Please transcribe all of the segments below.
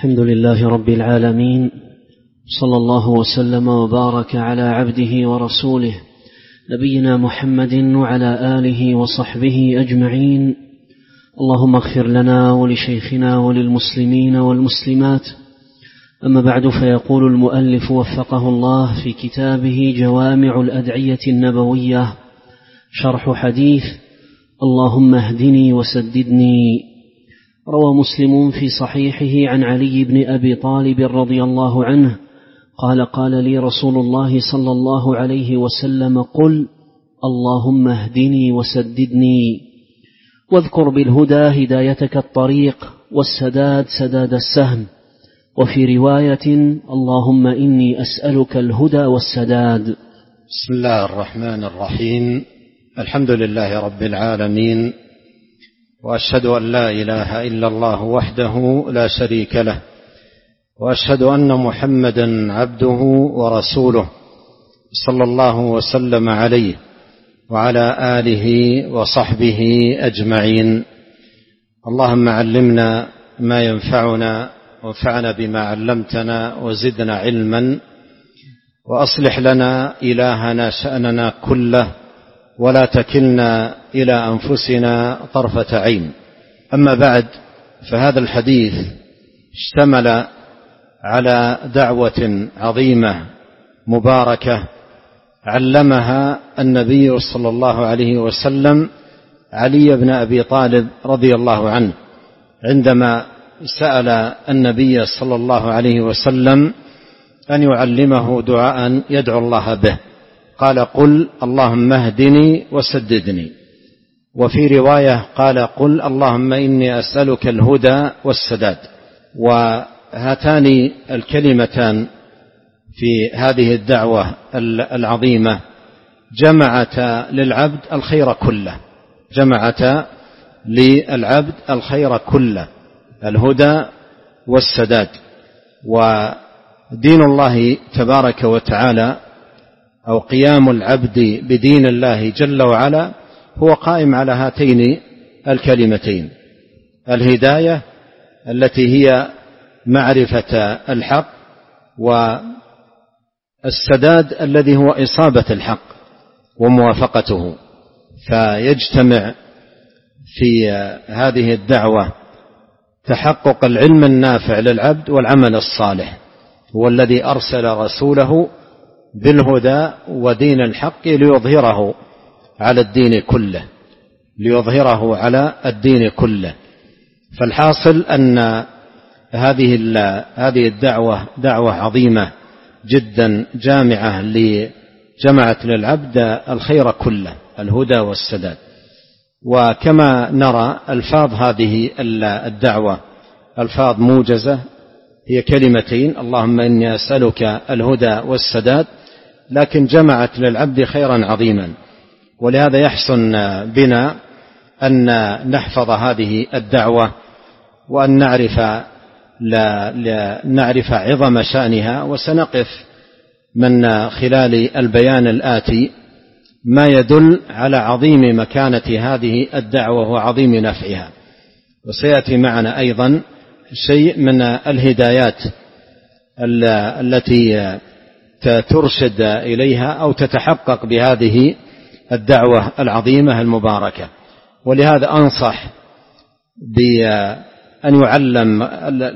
الحمد لله رب العالمين، صلى الله وسلم وبارك على عبده ورسوله نبينا محمد وعلى آله وصحبه أجمعين. اللهم اغفر لنا ولشيخنا وللمسلمين والمسلمات. أما بعد، فيقول المؤلف وفقه الله في كتابه جوامع الأدعية النبوية شرح حديث اللهم اهدني وسددني. روى مسلم في صحيحه عن علي بن أبي طالب رضي الله عنه قال: قال لي رسول الله صلى الله عليه وسلم: قل اللهم اهدني وسددني، واذكر بالهدى هدايتك الطريق، والسداد سداد السهم. وفي رواية: اللهم إني أسألك الهدى والسداد. بسم الله الرحمن الرحيم. الحمد لله رب العالمين، وأشهد أن لا إله إلا الله وحده لا شريك له، وأشهد أن محمدا عبده ورسوله صلى الله وسلم عليه وعلى آله وصحبه أجمعين. اللهم علمنا ما ينفعنا، وانفعنا بما علمتنا، وزدنا علما، وأصلح لنا إلهنا شأننا كله، ولا تكلنا إلى أنفسنا طرفة عين. أما بعد، فهذا الحديث اشتمل على دعوة عظيمة مباركة علمها النبي صلى الله عليه وسلم علي بن أبي طالب رضي الله عنه، عندما سأل النبي صلى الله عليه وسلم أن يعلمه دعاء يدعو الله به، قال: قل اللهم اهدني وسددني. وفي رواية قال: قل اللهم إني أسألك الهدى والسداد. وهاتان الكلمتان في هذه الدعوة العظيمة جمعتا للعبد الخير كله، جمعتا للعبد الخير كله، الهدى والسداد. ودين الله تبارك وتعالى، أو قيام العبد بدين الله جل وعلا، هو قائم على هاتين الكلمتين: الهداية التي هي معرفة الحق، والسداد الذي هو إصابة الحق وموافقته. فيجتمع في هذه الدعوة تحقق العلم النافع للعبد والعمل الصالح، هو الذي أرسل رسوله بالهدى ودين الحق ليظهره على الدين كله، ليظهره على الدين كله. فالحاصل أن هذه الدعوة دعوة عظيمة جدا، جامعة جمعت للعبد الخير كله، الهدى والسداد. وكما نرى ألفاظ هذه الدعوة ألفاظ موجزة، هي كلمتين: اللهم إني أسألك الهدى والسداد، لكن جمعت للعبد خيرا عظيما. ولهذا يحسن بنا أن نحفظ هذه الدعوة، وأن نعرف عظم شأنها. وسنقف من خلال البيان الآتي ما يدل على عظيم مكانة هذه الدعوة وعظيم نفعها. وسيأتي معنا أيضا شيء من الهدايات التي ترشد إليها أو تتحقق بهذه الدعوة العظيمة المباركة. ولهذا أنصح بأن يعلم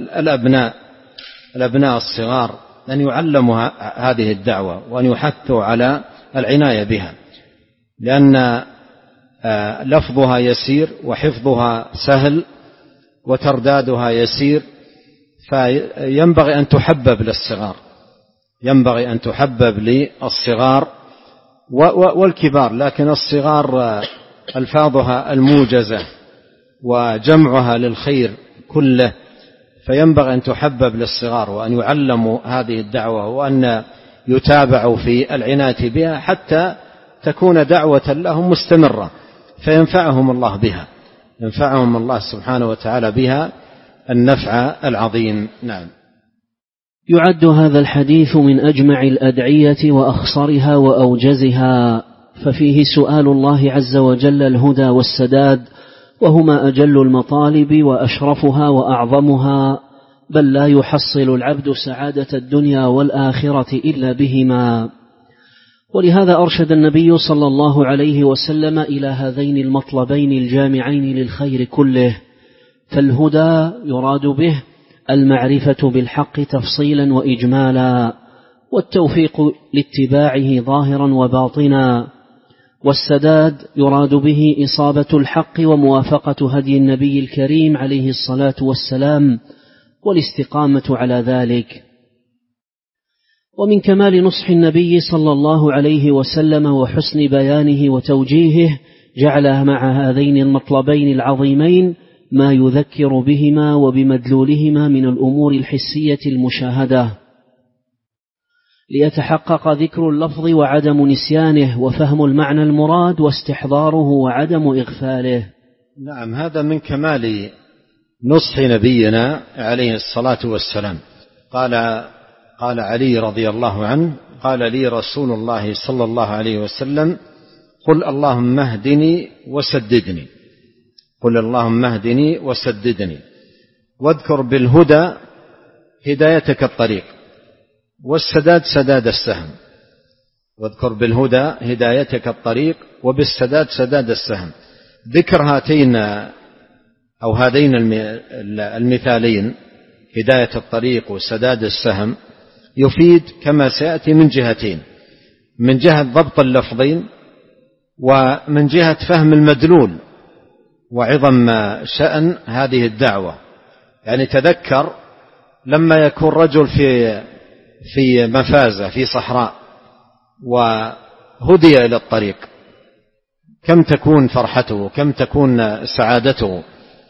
الأبناء الصغار، أن يعلموا هذه الدعوة، وأن يحثوا على العناية بها، لأن لفظها يسير، وحفظها سهل، وتردادها يسير. فينبغي أن تحبب للصغار، ينبغي أن تحبب للصغار والكبار، لكن الصغار ألفاظها الموجزة وجمعها للخير كله، فينبغي أن تحبب للصغار، وأن يعلموا هذه الدعوة، وأن يتابعوا في العناية بها حتى تكون دعوة لهم مستمرة، فينفعهم الله بها، ينفعهم الله سبحانه وتعالى بها النفع العظيم. نعم. يعد هذا الحديث من أجمع الأدعية وأخصرها وأوجزها، ففيه سؤال الله عز وجل الهدى والسداد، وهما أجل المطالب وأشرفها وأعظمها، بل لا يحصل العبد سعادة الدنيا والآخرة إلا بهما. ولهذا أرشد النبي صلى الله عليه وسلم إلى هذين المطلبين الجامعين للخير كله. فالهدى يراد به المعرفة بالحق تفصيلا وإجمالا، والتوفيق لاتباعه ظاهرا وباطنا. والسداد يراد به إصابة الحق وموافقة هدي النبي الكريم عليه الصلاة والسلام والاستقامة على ذلك. ومن كمال نصح النبي صلى الله عليه وسلم وحسن بيانه وتوجيهه جعل مع هذين المطلبين العظيمين ما يذكر بهما وبمدلولهما من الأمور الحسية المشاهدة، ليتحقق ذكر اللفظ وعدم نسيانه، وفهم المعنى المراد واستحضاره وعدم إغفاله. نعم، هذا من كمال نصح نبينا عليه الصلاة والسلام. قال علي رضي الله عنه: قال لي رسول الله صلى الله عليه وسلم: قل اللهم اهدني وسددني، قل اللهم اهدني وسددني، واذكر بالهدى هدايتك الطريق، والسداد سداد السهم. واذكر بالهدى هدايتك الطريق، وبالسداد سداد السهم. ذكر هاتين أو هذين المثالين، هداية الطريق وسداد السهم، يفيد كما سيأتي من جهتين: من جهة ضبط اللفظين، ومن جهة فهم المدلول وعظم شأن هذه الدعوة. يعني تذكر لما يكون رجل في مفازة في صحراء وهدي إلى الطريق، كم تكون فرحته، كم تكون سعادته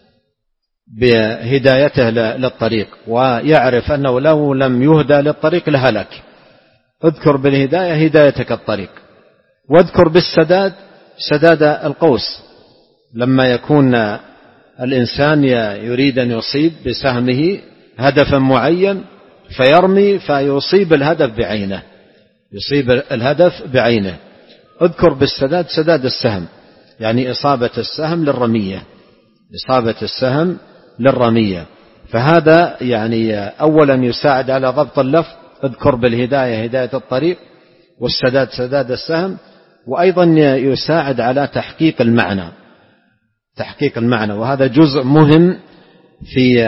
بهدايته للطريق، ويعرف أنه لو لم يهدى للطريق لهلك. اذكر بالهداية هدايتك الطريق، واذكر بالسداد سداد القوس، لما يكون الإنسان يريد أن يصيب بسهمه هدفا معين فيرمي فيصيب الهدف بعينه، يصيب الهدف بعينه. اذكر بالسداد سداد السهم، يعني إصابة السهم للرمية، إصابة السهم للرمية. فهذا يعني أولا يساعد على ضبط اللفظ: اذكر بالهداية هداية الطريق، والسداد سداد السهم. وأيضا يساعد على تحقيق المعنى، تحقيق المعنى، وهذا جزء مهم في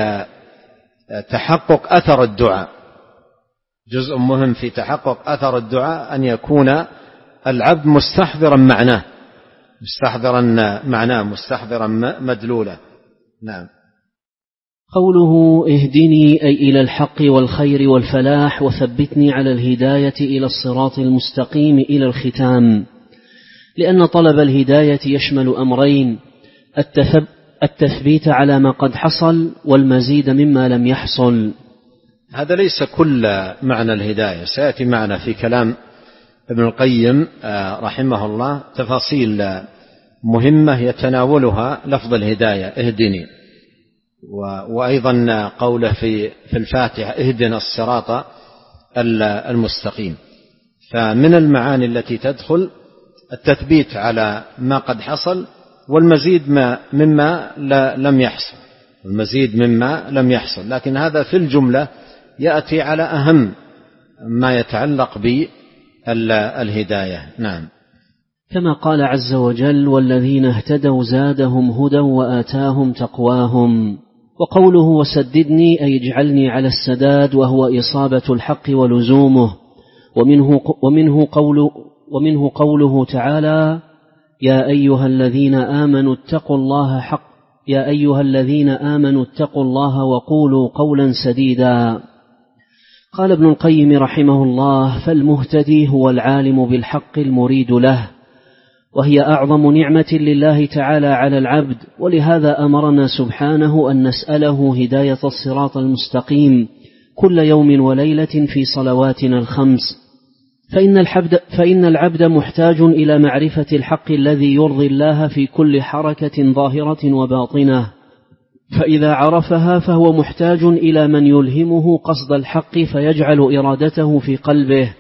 تحقق أثر الدعاء. جزء مهم في تحقق أثر الدعاء أن يكون العبد مستحضرا معناه، مستحضرا معناه، مستحضرا مدلوله. نعم. قوله اهدني أي إلى الحق والخير والفلاح، وثبتني على الهداية إلى الصراط المستقيم إلى الختام، لأن طلب الهداية يشمل أمرين: التثبيت على ما قد حصل، والمزيد مما لم يحصل. هذا ليس كل معنى الهداية، سيأتي معنا في كلام ابن القيم رحمه الله تفاصيل مهمة يتناولها لفظ الهداية اهدني، وأيضا قوله في الفاتحة اهدنا الصراط المستقيم. فمن المعاني التي تدخل التثبيت على ما قد حصل، والمزيد مما لم يحصل، المزيد مما لم يحصل. لكن هذا في الجملة يأتي على أهم ما يتعلق بالهداية. نعم. كما قال عز وجل: والذين اهتدوا زادهم هدى وآتاهم تقواهم. وقوله وسددني أي اجعلني على السداد، وهو إصابة الحق ولزومه. ومنه قوله تعالى: يا أيها الذين آمنوا اتقوا الله وقولوا قولا سديدا. قال ابن القيم رحمه الله: فالمهتدي هو العالم بالحق المريد له، وهي أعظم نعمة لله تعالى على العبد. ولهذا أمرنا سبحانه أن نسأله هداية الصراط المستقيم كل يوم وليلة في صلواتنا الخمس، فإن العبد محتاج إلى معرفة الحق الذي يرضي الله في كل حركة ظاهرة وباطنة، فإذا عرفها فهو محتاج إلى من يلهمه قصد الحق فيجعل إرادته في قلبه،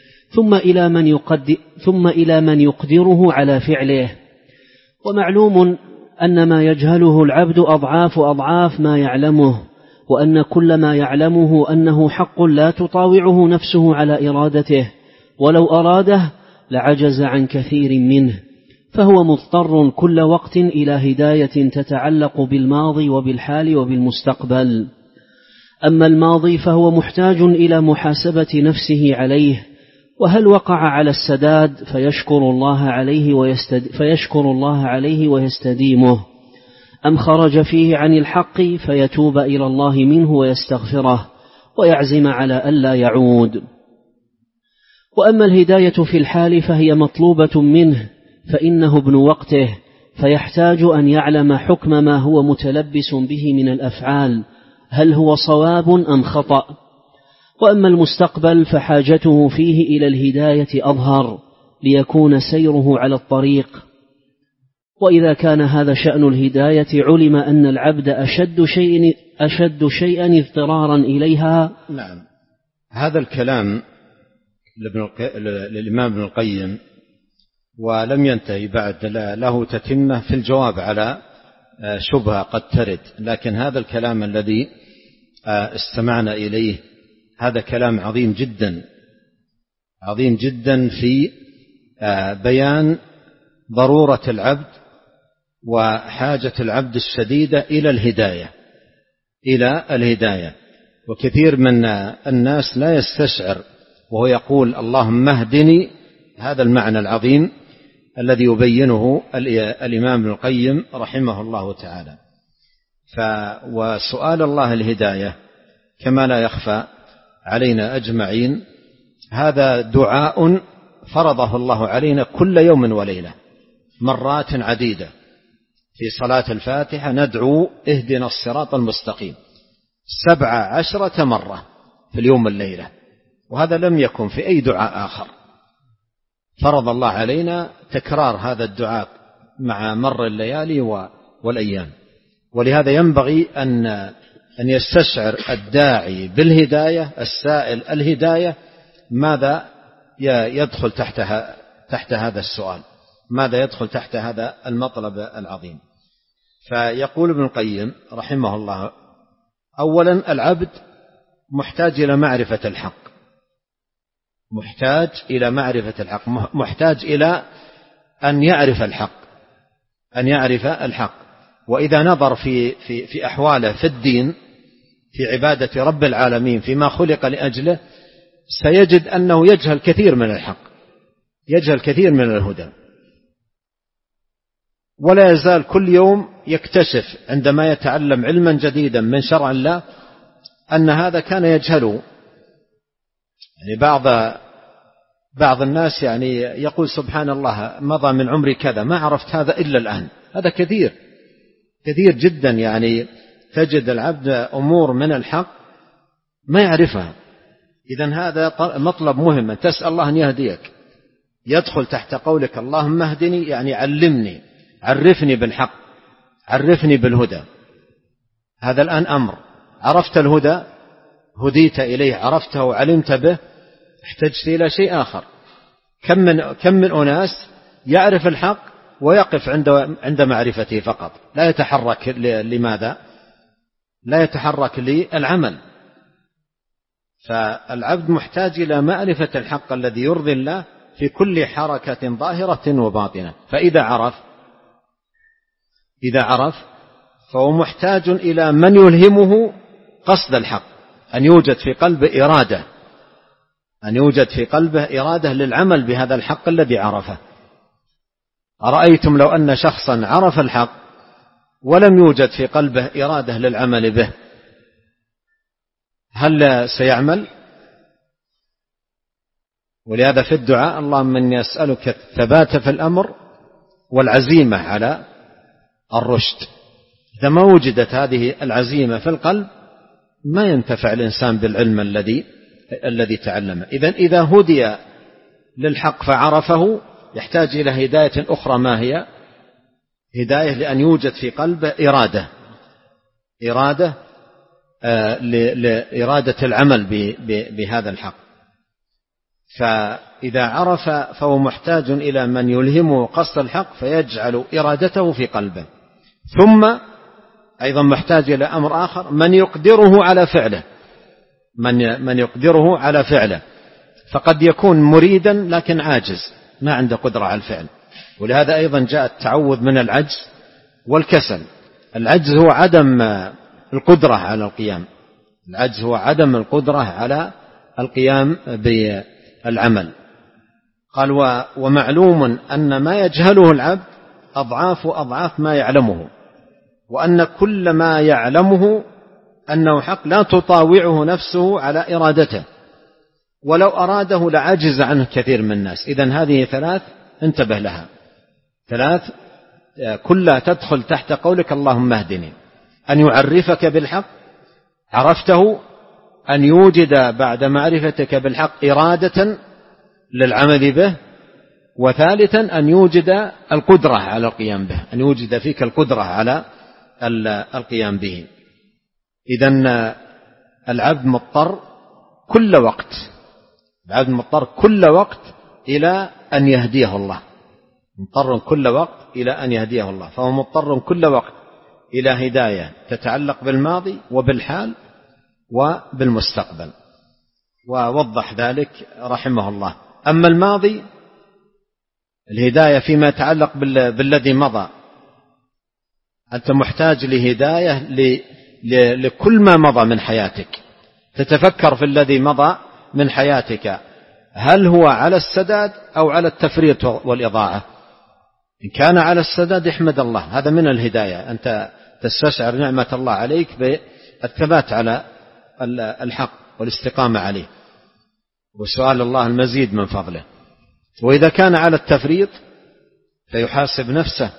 ثم إلى من يقدره على فعله. ومعلوم أن ما يجهله العبد أضعاف ما يعلمه، وأن كل ما يعلمه أنه حق لا تطاوعه نفسه على إرادته، ولو أراده لعجز عن كثير منه، فهو مضطر كل وقت إلى هداية تتعلق بالماضي وبالحال وبالمستقبل. أما الماضي فهو محتاج إلى محاسبة نفسه عليه، وهل وقع على السداد فيشكر الله عليه ويستديمه، أم خرج فيه عن الحق فيتوب إلى الله منه ويستغفره ويعزم على ألا يعود. وأما الهداية في الحال فهي مطلوبة منه، فإنه ابن وقته، فيحتاج أن يعلم حكم ما هو متلبس به من الأفعال، هل هو صواب أم خطأ. وأما المستقبل فحاجته فيه إلى الهداية أظهر، ليكون سيره على الطريق. وإذا كان هذا شأن الهداية علم أن العبد أشد شيئا اضطرارا إليها. نعم، هذا الكلام للإمام ابن القيم، ولم ينتهي بعد، له تتمة في الجواب على شبهة قد ترد، لكن هذا الكلام الذي استمعنا إليه هذا كلام عظيم جدا، عظيم جدا في بيان ضرورة العبد وحاجة العبد الشديدة إلى الهداية. وكثير من الناس لا يستشعر وهو يقول اللهم اهدني، هذا المعنى العظيم الذي يبينه الإمام ابن القيم رحمه الله تعالى. وسؤال الله الهداية كما لا يخفى علينا أجمعين هذا دعاء فرضه الله علينا كل يوم وليلة مرات عديدة. في صلاة الفاتحة ندعو اهدنا الصراط المستقيم 17 مرة في اليوم والليلة، وهذا لم يكن في أي دعاء آخر. فرض الله علينا تكرار هذا الدعاء مع مر الليالي والأيام. ولهذا ينبغي أن يستشعر الداعي بالهداية، السائل الهداية، ماذا يدخل تحت هذا السؤال، ماذا يدخل تحت هذا المطلب العظيم. فيقول ابن القيم رحمه الله: أولا العبد محتاج إلى معرفة الحق، محتاج إلى معرفة الحق، محتاج إلى أن يعرف الحق. وإذا نظر في أحواله في الدين، في عبادة رب العالمين، فيما خلق لأجله، سيجد أنه يجهل كثير من الحق، يجهل كثير من الهدى، ولا يزال كل يوم يكتشف عندما يتعلم علما جديدا من شرع الله أن هذا كان يجهله. يعني بعض الناس يعني يقول سبحان الله مضى من عمري كذا ما عرفت هذا إلا الآن. هذا كثير جدا، يعني تجد العبد أمور من الحق ما يعرفها. إذن هذا مطلب مهم، أن تسأل الله أن يهديك، يدخل تحت قولك اللهم اهدني، يعني علمني، عرفني بالحق، عرفني بالهدى. هذا الآن أمر، عرفت الهدى، هديت إليه، عرفته وعلمت به، احتجت إلى شيء آخر. كم من أناس يعرف الحق ويقف عند معرفته فقط، لا يتحرك. لماذا؟ لا يتحرك للعمل. فالعبد محتاج إلى معرفة الحق الذي يرضي الله في كل حركة ظاهرة وباطنة. فإذا عرف فهو محتاج إلى من يلهمه قصد الحق، أن يوجد في قلبه إرادة للعمل بهذا الحق الذي عرفه. أرأيتم لو أن شخصا عرف الحق ولم يوجد في قلبه إرادة للعمل به، هل سيعمل؟ ولهذا في الدعاء اللهم إني أسألك الثبات في الأمر والعزيمة على الرشد. إذا ما وجدت هذه العزيمة في القلب ما ينتفع الإنسان بالعلم الذي تعلمه. إذا هدي للحق فعرفه يحتاج إلى هداية أخرى. ما هي؟ هداية لأن يوجد في قلبه إرادة العمل بهذا الحق. فإذا عرف فهو محتاج إلى من يلهمه قصد الحق فيجعل إرادته في قلبه، أيضا محتاج إلى أمر آخر، من يقدره على فعله، من يقدره على فعله، فقد يكون مريدا لكن عاجز ما عنده قدرة على الفعل. ولهذا أيضا جاء التعوذ من العجز والكسل. العجز هو عدم القدرة على القيام، العجز هو عدم القدرة على القيام بالعمل. قال ومعلوم أن ما يجهله العبد أضعاف ما يعلمه، وأن كل ما يعلمه أنه حق لا تطاوعه نفسه على إرادته، ولو أراده لعجز عنه كثير من الناس. إذن هذه ثلاث انتبه لها، ثلاث كلها تدخل تحت قولك اللهم اهدني: أن يعرفك بالحق عرفته، أن يوجد بعد معرفتك بالحق إرادة للعمل به، وثالثا أن يوجد القدرة على القيام به، أن يوجد فيك القدرة على القيام به. إذن العبد مضطر كل وقت، العبد مضطر كل وقت إلى أن يهديه الله، مضطر كل وقت إلى أن يهديه الله، فهو مضطر كل وقت إلى هداية تتعلق بالماضي وبالحال وبالمستقبل، ووضح ذلك رحمه الله. أما الماضي الهداية فيما يتعلق بالذي مضى، أنت محتاج لهداية لكل ما مضى من حياتك، تتفكر في الذي مضى من حياتك هل هو على السداد أو على التفريط والإضاعة. إن كان على السداد احمد الله، هذا من الهداية، أنت تستشعر نعمة الله عليك بالثبات على الحق والاستقامة عليه وسؤال الله المزيد من فضله. وإذا كان على التفريط فيحاسب نفسه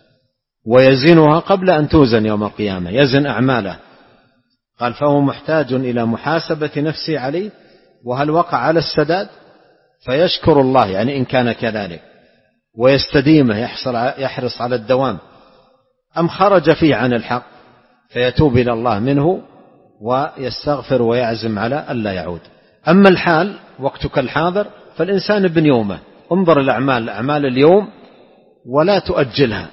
ويزنها قبل أن توزن يوم القيامة، يزن أعماله. قال فهو محتاج إلى محاسبة نفسه عليه، وهل وقع على السداد فيشكر الله يعني إن كان كذلك ويستديمه، يحرص على الدوام، أم خرج فيه عن الحق فيتوب إلى الله منه ويستغفر ويعزم على ألا يعود. أما الحال وقتك الحاضر فالإنسان ابن يومه، انظر الأعمال، أعمال اليوم ولا تؤجلها،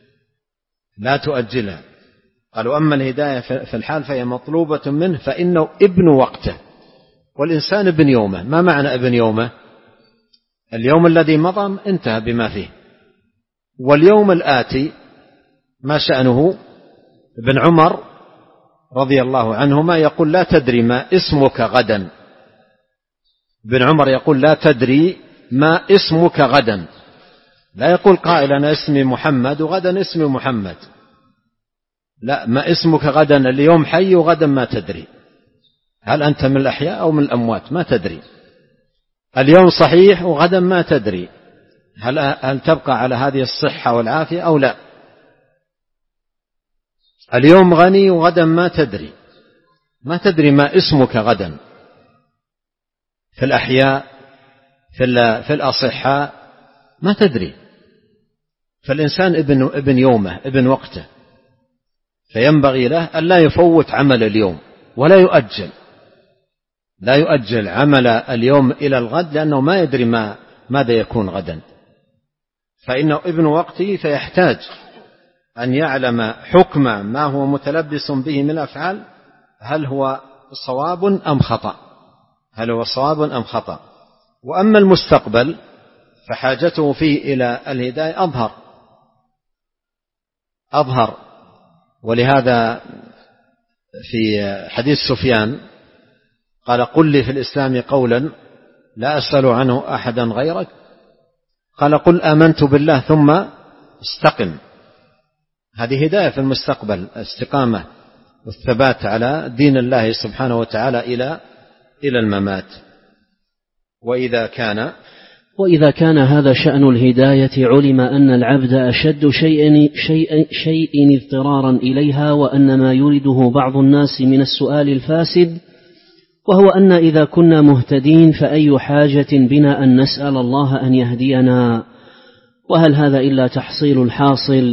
لا تؤجلها. قالوا أما الهداية في الحال فهي مطلوبة منه فإنه ابن وقته، والإنسان ابن يومه. ما معنى ابن يومه؟ اليوم الذي مضى انتهى بما فيه، واليوم الآتي ما شأنه؟ ابن عمر رضي الله عنهما يقول لا تدري ما اسمك غدا، ابن عمر يقول لا تدري ما اسمك غدا، لا يقول قائل أنا اسمي محمد وغدا اسمي محمد، لا، ما اسمك غدا، اليوم حي وغدا ما تدري، هل أنت من الأحياء أو من الأموات ما تدري، اليوم صحيح وغدا ما تدري هل تبقى على هذه الصحة والعافية أو لا، اليوم غني وغدا ما تدري، ما تدري ما اسمك غدا، في الأحياء في الأصحاء ما تدري. فالإنسان ابن يومه ابن وقته، فينبغي له أن لا يفوت عمل اليوم ولا يؤجل، لا يؤجل عمل اليوم إلى الغد، لأنه ما يدري ماذا يكون غدا، فإنه ابن وقته، فيحتاج أن يعلم حكم ما هو متلبس به من الأفعال، هل هو صواب أم خطأ، هل هو صواب أم خطأ. وأما المستقبل فحاجته فيه إلى الهداية أظهر. ولهذا في حديث سفيان قال قل لي في الإسلام قولا لا أسأل عنه أحدا غيرك، قال قل آمنت بالله ثم استقم. هذه هداية في المستقبل، استقامة والثبات على دين الله سبحانه وتعالى إلى الممات. وإذا كان هذا شأن الهداية علم أن العبد أشد شيء اضطرارا إليها، وأن ما يريده بعض الناس من السؤال الفاسد، وهو أن إذا كنا مهتدين فأي حاجة بنا أن نسأل الله أن يهدينا، وهل هذا إلا تحصيل الحاصل.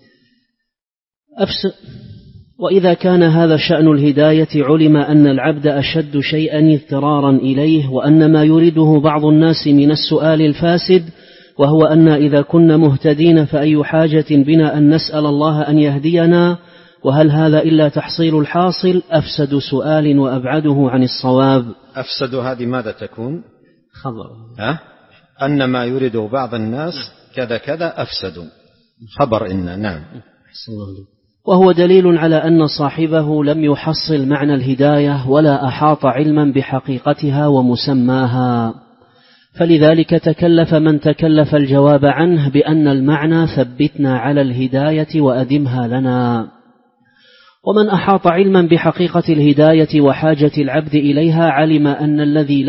وإذا كان هذا شأن الهداية علم أن العبد أشد شيئا اضطرارا إليه، وأن ما يريده بعض الناس من السؤال الفاسد، وهو أن إذا كنا مهتدين فأي حاجة بنا أن نسأل الله أن يهدينا، وهل هذا إلا تحصيل الحاصل أفسد سؤال وأبعده عن الصواب؟ أفسد هذه ماذا تكون؟ خبر أن ما يريده بعض الناس كذا كذا أفسدوا، خبر إن. نعم. وهو دليل على أن صاحبه لم يحصل معنى الهداية ولا أحاط علما بحقيقتها ومسماها، فلذلك تكلف من تكلف الجواب عنه بأن المعنى ثبتنا على الهداية وأدمها لنا. ومن أحاط علما بحقيقة الهداية وحاجة العبد إليها علم أن الذي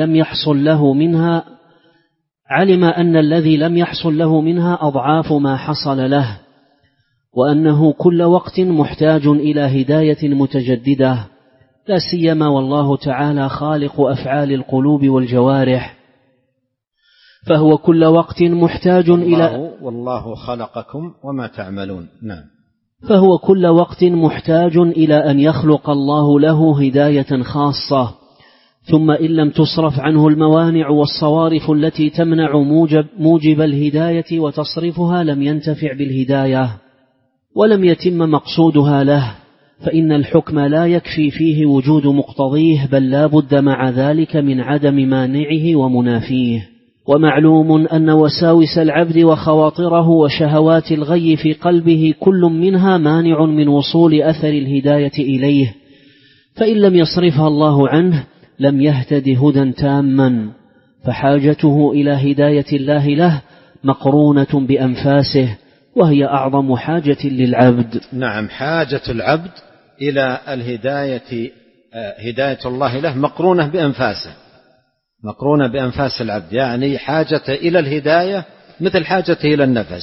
لم يحصل له منها أضعاف ما حصل له، وأنه كل وقت محتاج إلى هداية متجددة، لا سيما والله تعالى خالق أفعال القلوب والجوارح، فهو كل وقت محتاج إلى والله خلقكم وما تعملون. نعم. فهو كل وقت محتاج إلى أن يخلق الله له هداية خاصة، ثم إن لم تصرف عنه الموانع والصوارف التي تمنع موجب الهداية وتصرفها لم ينتفع بالهداية ولم يتم مقصودها له، فإن الحكم لا يكفي فيه وجود مقتضيه، بل لا بد مع ذلك من عدم مانعه ومنافيه. ومعلوم أن وساوس العبد وخواطره وشهوات الغي في قلبه كل منها مانع من وصول أثر الهداية إليه، فإن لم يصرفها الله عنه لم يهتد هدى تاما، فحاجته إلى هداية الله له مقرونة بأنفاسه، وهي أعظم حاجة للعبد. نعم، حاجة العبد إلى الهداية، هداية الله له مقرونة بأنفاسه، مقرونة بأنفاس العبد، يعني حاجة إلى الهداية مثل حاجته إلى النفس،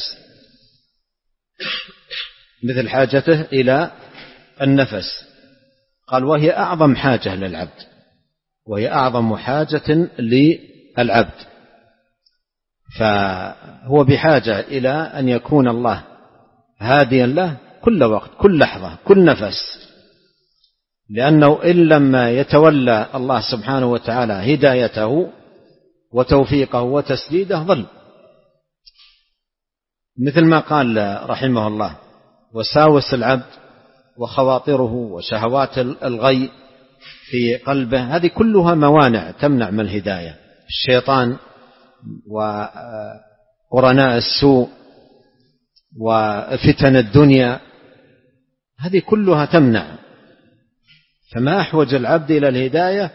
مثل حاجته إلى النفس. قال وهي أعظم حاجة للعبد، وهي أعظم حاجة للعبد، فهو بحاجة إلى أن يكون الله هاديا له كل وقت، كل لحظة، كل نفس، لأنه إن لم يتولى الله سبحانه وتعالى هدايته وتوفيقه وتسديده ضل، مثل ما قال رحمه الله: وساوس العبد وخواطره وشهوات الغي في قلبه، هذه كلها موانع تمنع من الهداية. الشيطان وقرناء السوء وفتن الدنيا، هذه كلها تمنع. فما أحوج العبد إلى الهداية،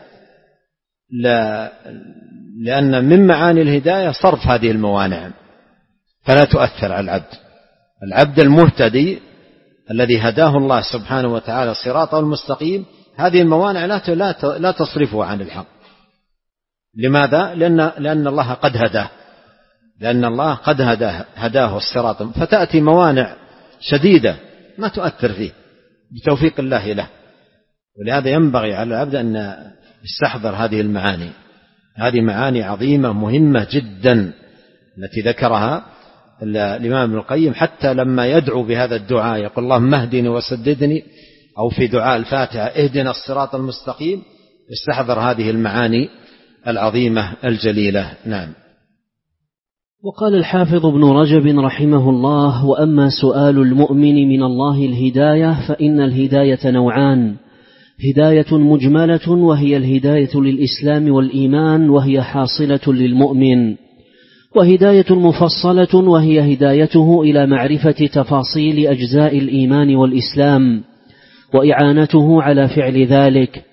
لأن من معاني الهداية صرف هذه الموانع فلا تؤثر على العبد المهتدي الذي هداه الله سبحانه وتعالى صراطه المستقيم. هذه الموانع لا تصرفه عن الحق. لماذا؟ لأن الله قد هداه، لأن الله قد هداه الصراط، فتأتي موانع شديدة ما تؤثر فيه بتوفيق الله له. ولهذا ينبغي على العبد أن يستحضر هذه المعاني، هذه معاني عظيمة مهمة جدا التي ذكرها الإمام ابن القيم، حتى لما يدعو بهذا الدعاء يقول اللهم اهدني وسددني، أو في دعاء الفاتحة اهدنا الصراط المستقيم، يستحضر هذه المعاني العظيمة الجليلة. نعم. وقال الحافظ ابن رجب رحمه الله: وأما سؤال المؤمن من الله الهداية فإن الهداية نوعان: هداية مجملة وهي الهداية للإسلام والإيمان وهي حاصلة للمؤمن، وهداية مفصلة وهي هدايته إلى معرفة تفاصيل أجزاء الإيمان والإسلام وإعانته على فعل ذلك،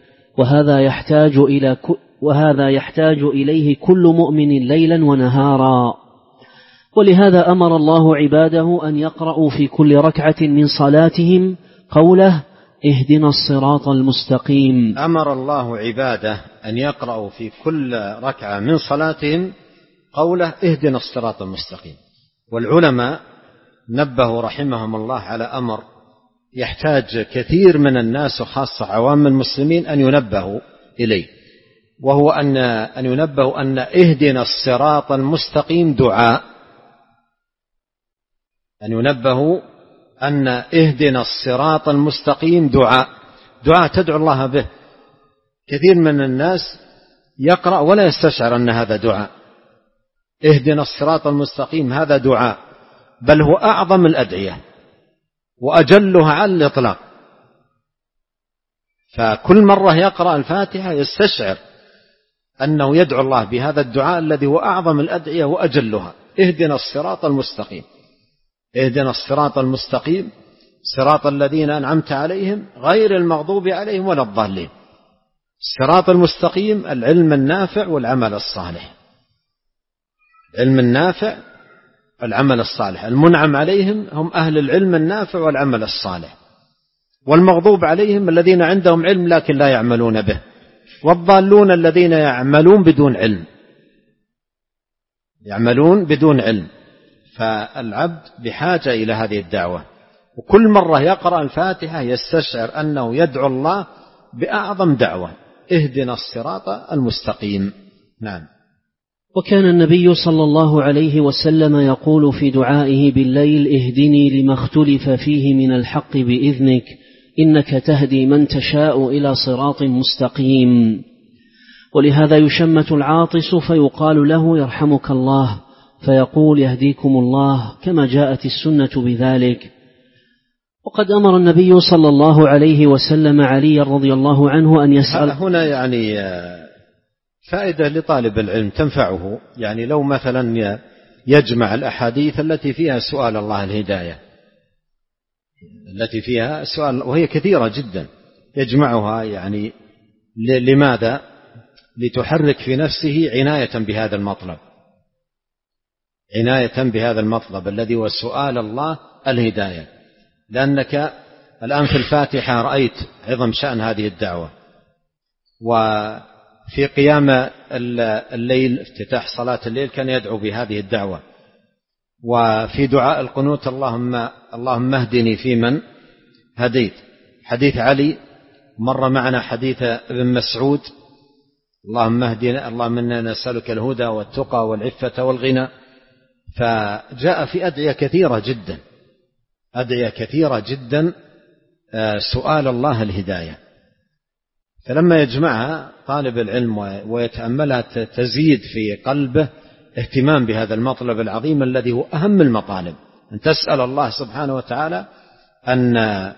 وهذا يحتاج إليه كل مؤمن ليلا ونهارا. ولهذا أمر الله عباده أن يقرأوا في كل ركعة من صلاتهم قوله اهدنا الصراط المستقيم. أمر الله عباده أن يقرأوا في كل ركعة من صلاتهم قوله اهدنا الصراط المستقيم. والعلماء نبهوا رحمهم الله على أمر يحتاج كثير من الناس وخاصة عوام المسلمين أن ينبهوا إليه، وهو أن ينبهوا أن اهدنا الصراط المستقيم دعاء، أن ينبهوا أن اهدنا الصراط المستقيم دعاء تدعو الله به. كثير من الناس يقرأ ولا يستشعر أن هذا دعاء. اهدنا الصراط المستقيم هذا دعاء، بل هو أعظم الأدعية وأجلها على الإطلاق، فكل مرة يقرأ الفاتحة يستشعر أنه يدعو الله بهذا الدعاء الذي هو أعظم الأدعية وأجلها: اهدنا الصراط المستقيم، اهدنا الصراط المستقيم صراط الذين أنعمت عليهم غير المغضوب عليهم ولا الضالين. الصراط المستقيم العلم النافع والعمل الصالح، العلم النافع والعمل الصالح. المنعم عليهم هم أهل العلم النافع والعمل الصالح، والمغضوب عليهم الذين عندهم علم لكن لا يعملون به، والضالون الذين يعملون بدون علم، يعملون بدون علم. فالعبد بحاجة إلى هذه الدعوة، وكل مرة يقرأ الفاتحة يستشعر أنه يدعو الله بأعظم دعوة: اهدنا الصراط المستقيم. نعم. وكان النبي صلى الله عليه وسلم يقول في دعائه بالليل: اهدني لما اختلف فيه من الحق بإذنك إنك تهدي من تشاء إلى صراط مستقيم. ولهذا يشمت العاطس فيقال له: يرحمك الله، فيقول: يهديكم الله، كما جاءت السنة بذلك. وقد أمر النبي صلى الله عليه وسلم علي رضي الله عنه أن يسأل. هنا يعني فائدة لطالب العلم تنفعه، يعني لو مثلا يجمع الأحاديث التي فيها سؤال الله الهداية، التي فيها سؤال، وهي كثيرة جدا، يجمعها يعني لماذا؟ لتحرك في نفسه عناية بهذا المطلب، عناية بهذا المطلب الذي هو سؤال الله الهداية. لأنك الآن في الفاتحة رأيت عظم شأن هذه الدعوة، وفي قيام الليل افتتاح صلاة الليل كان يدعو بهذه الدعوة، وفي دعاء القنوت اللهم اهدني فيمن هديت. حديث علي مر معنا حديث ابن مسعود: اللهم اهدنا، اللهم إنا نسألك الهدى والتقى والعفة والغنى. فجاء في أدعية كثيرة جدا، أدعية كثيرة جدا سؤال الله الهداية. فلما يجمعها طالب العلم ويتأملها تزيد في قلبه اهتمام بهذا المطلب العظيم الذي هو أهم المطالب، أن تسأل الله سبحانه وتعالى أن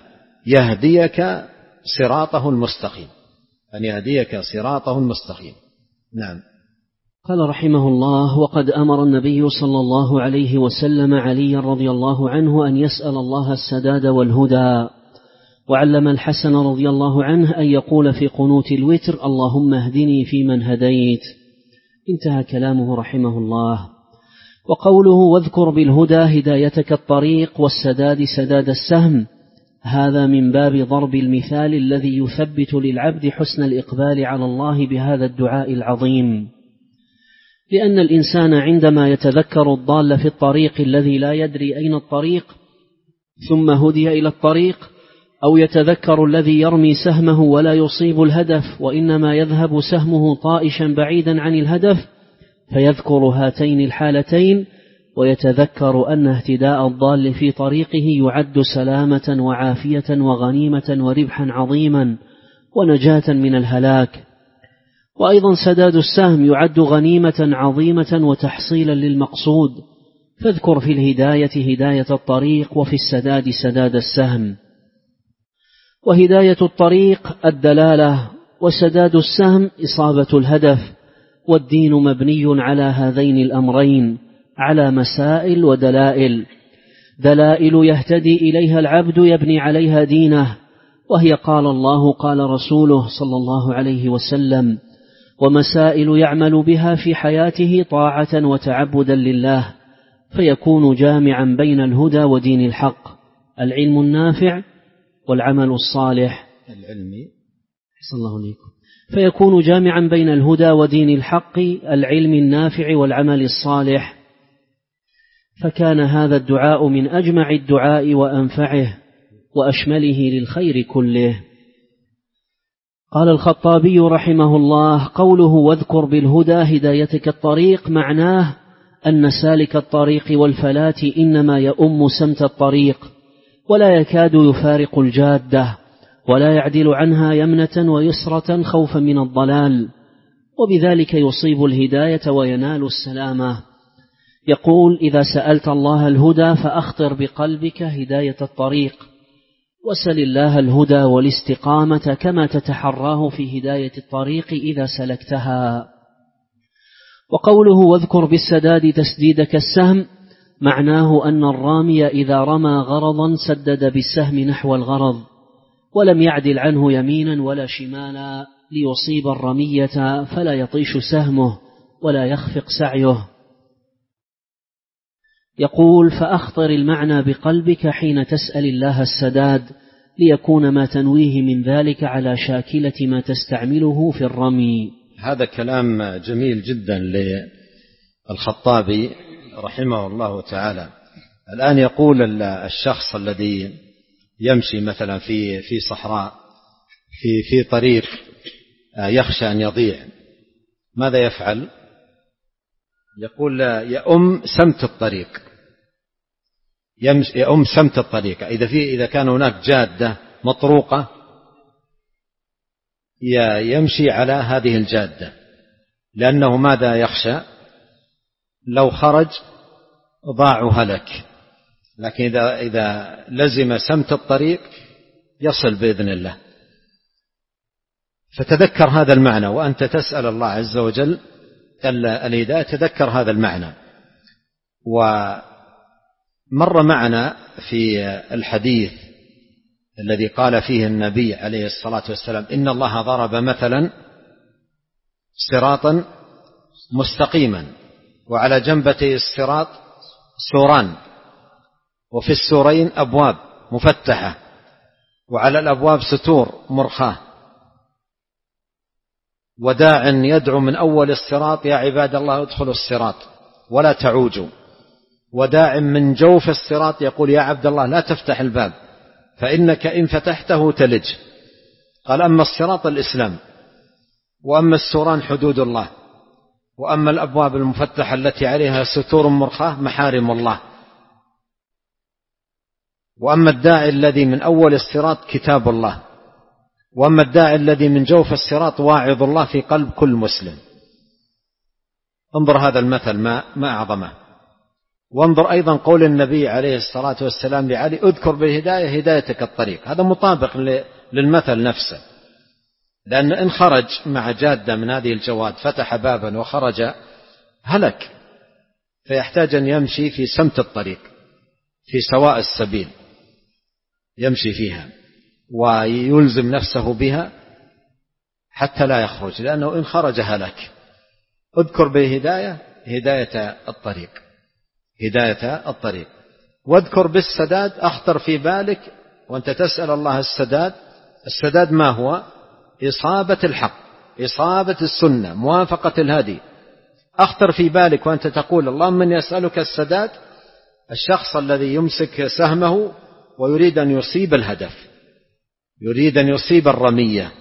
يهديك صراطه المستقيم، أن يهديك صراطه المستقيم. نعم. قال رحمه الله: وقد أمر النبي صلى الله عليه وسلم علي رضي الله عنه أن يسأل الله السداد والهدى، وعلم الحسن رضي الله عنه أن يقول في قنوت الوتر: اللهم اهدني فيمن هديت. انتهى كلامه رحمه الله. وقوله: واذكر بالهدى هدايتك الطريق والسداد سداد السهم، هذا من باب ضرب المثال الذي يثبت للعبد حسن الإقبال على الله بهذا الدعاء العظيم. لأن الإنسان عندما يتذكر الضال في الطريق الذي لا يدري أين الطريق ثم هدي إلى الطريق، أو يتذكر الذي يرمي سهمه ولا يصيب الهدف وإنما يذهب سهمه طائشا بعيدا عن الهدف، فيذكر هاتين الحالتين ويتذكر أن اهتداء الضال في طريقه يعد سلامة وعافية وغنيمة وربحا عظيما ونجاة من الهلاك. وأيضا سداد السهم يعد غنيمة عظيمة وتحصيلا للمقصود، فاذكر في الهداية هداية الطريق وفي السداد سداد السهم. وهداية الطريق الدلالة، وسداد السهم إصابة الهدف. والدين مبني على هذين الأمرين، على مسائل ودلائل. دلائل يهتدي إليها العبد يبني عليها دينه، وهي قال الله قال رسوله صلى الله عليه وسلم، ومسائل يعمل بها في حياته طاعة وتعبدا لله، فيكون جامعا بين الهدى ودين الحق، العلم النافع والعمل الصالح. فيكون جامعا بين الهدى ودين الحق، العلم النافع والعمل الصالح. فكان هذا الدعاء من أجمع الدعاء وأنفعه وأشمله للخير كله. قال الخطابي رحمه الله: قوله واذكر بالهدى هدايتك الطريق، معناه أن سالك الطريق والفلاة إنما يؤم سمت الطريق، ولا يكاد يفارق الجادة، ولا يعدل عنها يمنة ويسرة خوفا من الضلال، وبذلك يصيب الهداية وينال السلامة. يقول: إذا سألت الله الهدى فأخطر بقلبك هداية الطريق، وسل الله الهدى والاستقامة كما تتحراه في هداية الطريق إذا سلكتها. وقوله واذكر بالسداد تسديدك السهم معناه أن الرامي إذا رمى غرضا سدد بالسهم نحو الغرض ولم يعدل عنه يمينا ولا شمالا ليصيب الرمية فلا يطيش سهمه ولا يخفق سعيه. يقول فأخطر المعنى بقلبك حين تسأل الله السداد ليكون ما تنويه من ذلك على شاكلة ما تستعمله في الرمي. هذا كلام جميل جدا للخطابي رحمه الله تعالى. الآن يقول الشخص الذي يمشي مثلا في صحراء في طريق يخشى أن يضيع ماذا يفعل؟ يقول يؤم سمت الطريق، يؤم سمت الطريق. إذا كان هناك جادة مطروقة يمشي على هذه الجادة، لأنه ماذا يخشى؟ لو خرج ضاع وهلك. لكن إذا لزم سمت الطريق يصل بإذن الله. فتذكر هذا المعنى وأنت تسأل الله عز وجل الهداية، تذكر هذا المعنى. ومر معنا في الحديث الذي قال فيه النبي عليه الصلاة والسلام إن الله ضرب مثلا صراطا مستقيما وعلى جنبتي الصراط سوران وفي السورين أبواب مفتحة وعلى الأبواب ستور مرخاة وداع يدعو من أول الصراط يا عباد الله ادخلوا الصراط ولا تعوجوا، وداع من جوف الصراط يقول يا عبد الله لا تفتح الباب فإنك إن فتحته تلج. قال أما الصراط الإسلام، وأما السوران حدود الله، وأما الأبواب المفتحة التي عليها ستور مرخاة محارم الله، وأما الداعي الذي من أول الصراط كتاب الله، وأما الداعي الذي من جوف الصراط واعظ الله في قلب كل مسلم. انظر هذا المثل ما أعظمه. وانظر أيضا قول النبي عليه الصلاة والسلام لعلي اذكر بالهداية هدايتك الطريق. هذا مطابق للمثل نفسه، لأن إن خرج مع جادة من هذه الجواد فتح بابا وخرج هلك، فيحتاج أن يمشي في سمت الطريق في سواء السبيل يمشي فيها ويلزم نفسه بها حتى لا يخرج، لأنه إن خرج هلك. اذكر بالهداية هداية الطريق، هداية الطريق. واذكر بالسداد أخطر في بالك وأنت تسأل الله السداد. السداد ما هو؟ إصابة الحق، إصابة السنة، موافقة الهدي. أخطر في بالك وأنت تقول اللهم من يسألك السداد الشخص الذي يمسك سهمه ويريد أن يصيب الهدف، يريد أن يصيب الرمية.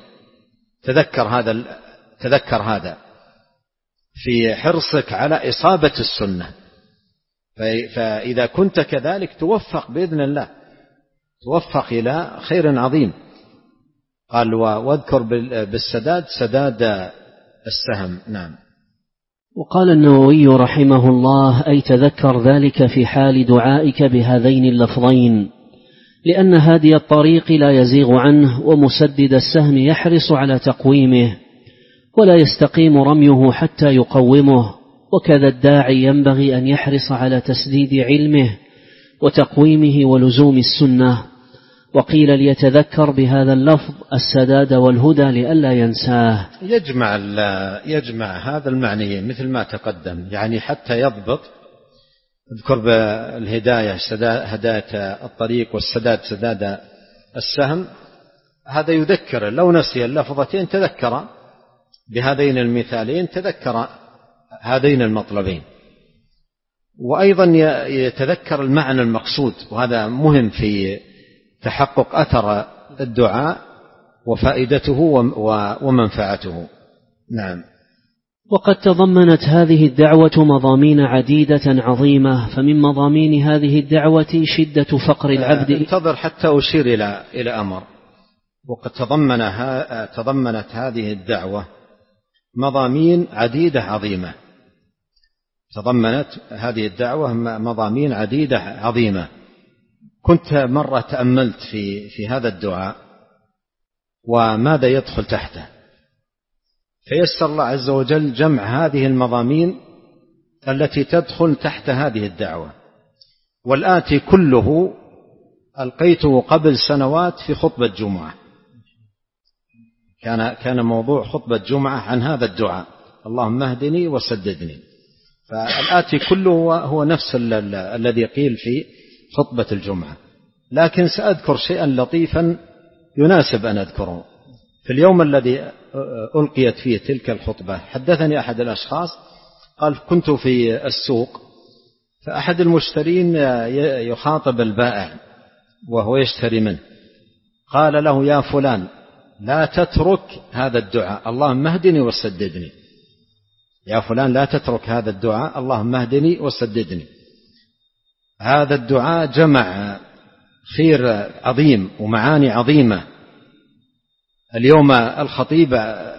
تذكر هذا في حرصك على إصابة السنة. فإذا كنت كذلك توفق بإذن الله، توفق إلى خير عظيم. قال واذكر بالسداد سداد السهم. نعم. وقال النووي رحمه الله أي تذكر ذلك في حال دعائك بهذين اللفظين، لأن هادي الطريق لا يزيغ عنه، ومسدد السهم يحرص على تقويمه ولا يستقيم رميه حتى يقومه. وكذا الداعي ينبغي أن يحرص على تسديد علمه وتقويمه ولزوم السنة. وقيل ليتذكر بهذا اللفظ السداد والهدى لئلا ينساه. يجمع هذا المعنى مثل ما تقدم، يعني حتى يضبط. اذكر بالهداية هداية الطريق، والسداد سداد السهم. هذا يذكر، لو نسي اللفظتين تذكر بهذين المثالين، تذكر هذين المطلبين. وأيضا يتذكر المعنى المقصود، وهذا مهم في تحقق أثر الدعاء وفائدته ومنفعته. نعم. وقد تضمنت هذه الدعوة مضامين عديدة عظيمة، فمن مضامين هذه الدعوة شدة فقر العبد. انتظر حتى أشير إلى أمر. وقد تضمنت هذه الدعوة مضامين عديدة عظيمة. تضمنت هذه الدعوة مضامين عديدة عظيمة. كنت مرة تأملت في هذا الدعاء وماذا يدخل تحته، فيسر الله عز وجل جمع هذه المضامين التي تدخل تحت هذه الدعوة، والآتي كله ألقيته قبل سنوات في خطبة جمعة. كان موضوع خطبة جمعة عن هذا الدعاء: اللهم اهدني وسددني. فالآتي كله هو نفس الذي قيل في خطبة الجمعة، لكن سأذكر شيئا لطيفا يناسب أن أذكره. في اليوم الذي ألقيت فيه تلك الخطبة حدثني أحد الأشخاص قال: كنت في السوق، فأحد المشترين يخاطب البائع وهو يشتري منه، قال له: يا فلان، لا تترك هذا الدعاء، اللهم اهدني وسددني. يا فلان، لا تترك هذا الدعاء، اللهم اهدني وسددني. هذا الدعاء جمع خير عظيم ومعاني عظيمة. اليوم الخطيب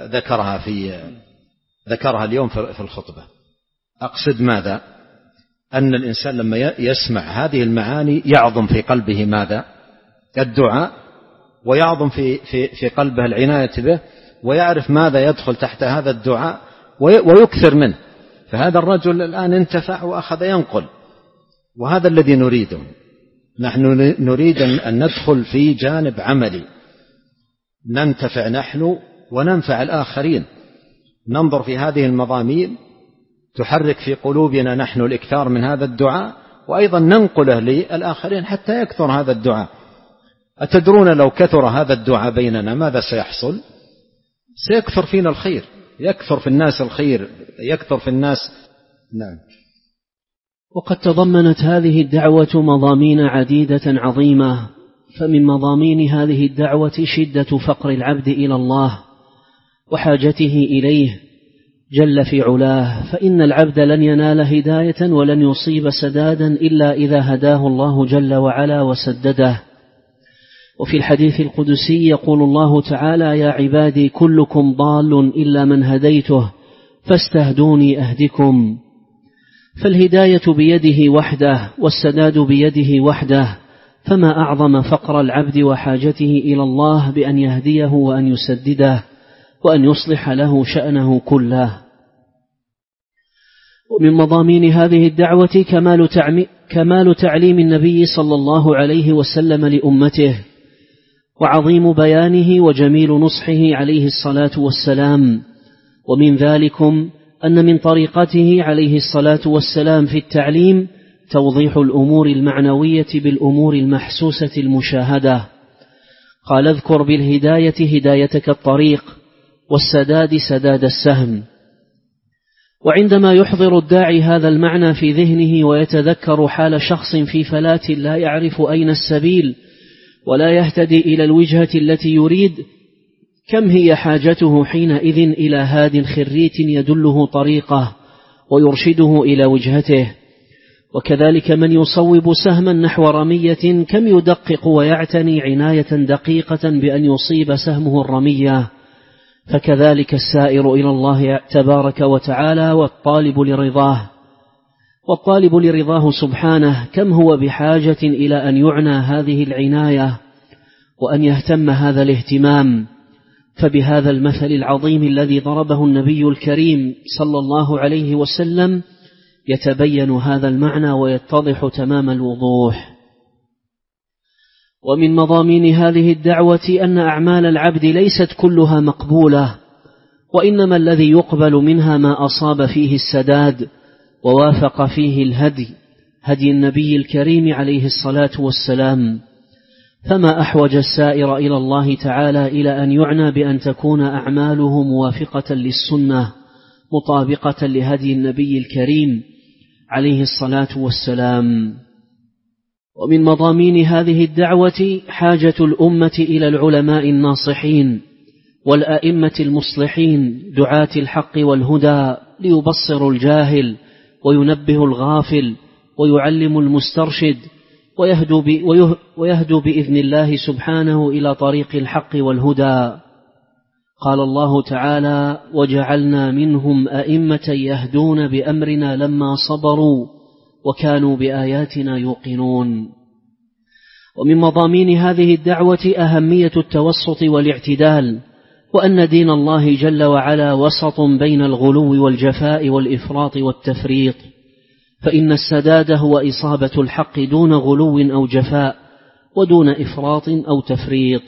ذكرها اليوم في الخطبة. أقصد ماذا؟ أن الإنسان لما يسمع هذه المعاني يعظم في قلبه ماذا؟ الدعاء، ويعظم في قلبه العناية به، ويعرف ماذا يدخل تحت هذا الدعاء ويكثر منه. فهذا الرجل الآن انتفع وأخذ ينقل، وهذا الذي نريده. نحن نريد أن ندخل في جانب عملي، ننتفع نحن وننفع الآخرين. ننظر في هذه المضامين تحرك في قلوبنا نحن الإكثار من هذا الدعاء، وأيضا ننقله للآخرين حتى يكثر هذا الدعاء. أتدرون لو كثر هذا الدعاء بيننا ماذا سيحصل؟ سيكثر فينا الخير، يكثر في الناس الخير، يكثر في الناس. نعم. وقد تضمنت هذه الدعوة مضامين عديدة عظيمة، فمن مضامين هذه الدعوة شدة فقر العبد إلى الله وحاجته إليه جل في علاه، فإن العبد لن ينال هداية ولن يصيب سدادا إلا إذا هداه الله جل وعلا وسدده. وفي الحديث القدسي يقول الله تعالى: يا عبادي كلكم ضال إلا من هديته فاستهدوني أهدكم. فالهداية بيده وحده والسداد بيده وحده، فما أعظم فقر العبد وحاجته إلى الله بأن يهديه وأن يسدده وأن يصلح له شأنه كله. ومن مضامين هذه الدعوة كمال تعليم النبي صلى الله عليه وسلم لأمته، وعظيم بيانه وجميل نصحه عليه الصلاة والسلام. ومن ذلكم أن من طريقته عليه الصلاة والسلام في التعليم توضيح الأمور المعنوية بالأمور المحسوسة المشاهدة. قال: اذكر بالهداية هدايتك الطريق، والسداد سداد السهم. وعندما يحضر الداعي هذا المعنى في ذهنه ويتذكر حال شخص في فلاة لا يعرف أين السبيل ولا يهتدي إلى الوجهة التي يريد، كم هي حاجته حينئذ إلى هاد خريت يدله طريقه ويرشده إلى وجهته. وكذلك من يصوب سهما نحو رمية كم يدقق ويعتني عناية دقيقة بأن يصيب سهمه الرمية. فكذلك السائر إلى الله تبارك وتعالى والطالب لرضاه سبحانه كم هو بحاجة إلى أن يعنى هذه العناية وأن يهتم هذا الاهتمام. فبهذا المثل العظيم الذي ضربه النبي الكريم صلى الله عليه وسلم يتبين هذا المعنى ويتضح تمام الوضوح. ومن مضامين هذه الدعوة أن أعمال العبد ليست كلها مقبولة، وإنما الذي يقبل منها ما أصاب فيه السداد ووافق فيه هدي النبي الكريم عليه الصلاة والسلام. فما أحوج السائر إلى الله تعالى إلى أن يعنى بأن تكون أعماله موافقة للسنة مطابقة لهدي النبي الكريم عليه الصلاة والسلام. ومن مضامين هذه الدعوة حاجة الأمة إلى العلماء الناصحين والأئمة المصلحين دعاة الحق والهدى ليبصروا الجاهل وينبه الغافل ويعلم المسترشد ويهدوا بإذن الله سبحانه إلى طريق الحق والهدى. قال الله تعالى: وجعلنا منهم أئمة يهدون بأمرنا لما صبروا وكانوا بآياتنا يوقنون. ومن مضامين هذه الدعوة أهمية التوسط والاعتدال، وأن دين الله جل وعلا وسط بين الغلو والجفاء والإفراط والتفريط، فإن السداد هو إصابة الحق دون غلو أو جفاء ودون إفراط أو تفريط.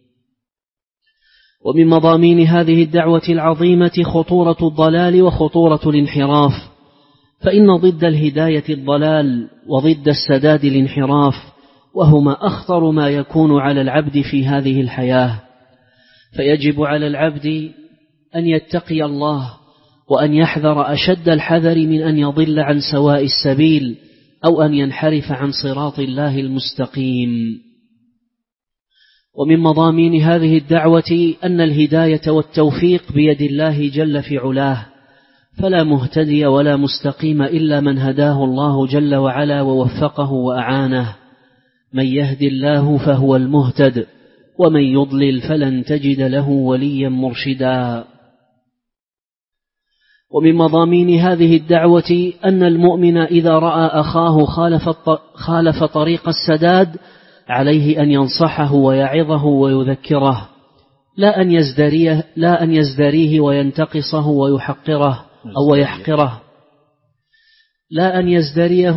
ومن مضامين هذه الدعوة العظيمة خطورة الضلال وخطورة الانحراف، فإن ضد الهداية الضلال وضد السداد الانحراف، وهما أخطر ما يكون على العبد في هذه الحياة. فيجب على العبد أن يتقي الله وأن يحذر أشد الحذر من أن يضل عن سواء السبيل أو أن ينحرف عن صراط الله المستقيم. ومن مضامين هذه الدعوة أن الهداية والتوفيق بيد الله جل في علاه، فلا مهتدي ولا مستقيم إلا من هداه الله جل وعلا ووفقه وأعانه. من يهد الله فهو المهتد، ومن يضلل فلن تجد له وليا مرشدا. ومن مضامين هذه الدعوة أن المؤمن إذا رأى أخاه خالف طريق السداد عليه أن ينصحه ويعظه ويذكره، لا أن يزدريه وينتقصه ويحقره أو يحقره، لا أن يزدريه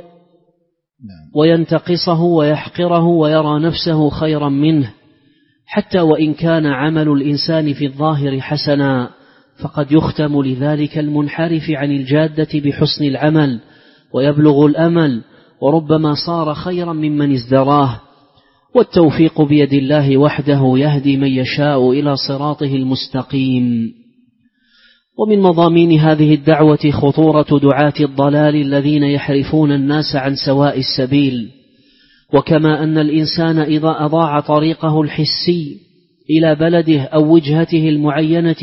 وينتقصه ويحقره ويرى نفسه خيرا منه، حتى وإن كان عمل الإنسان في الظاهر حسنا، فقد يختم لذلك المنحرف عن الجادة بحسن العمل ويبلغ الأمل، وربما صار خيرا ممن ازدراه. والتوفيق بيد الله وحده يهدي من يشاء إلى صراطه المستقيم. ومن مضامين هذه الدعوة خطورة دعاة الضلال الذين يحرفون الناس عن سواء السبيل. وكما أن الإنسان إذا أضاع طريقه الحسي إلى بلده أو وجهته المعينة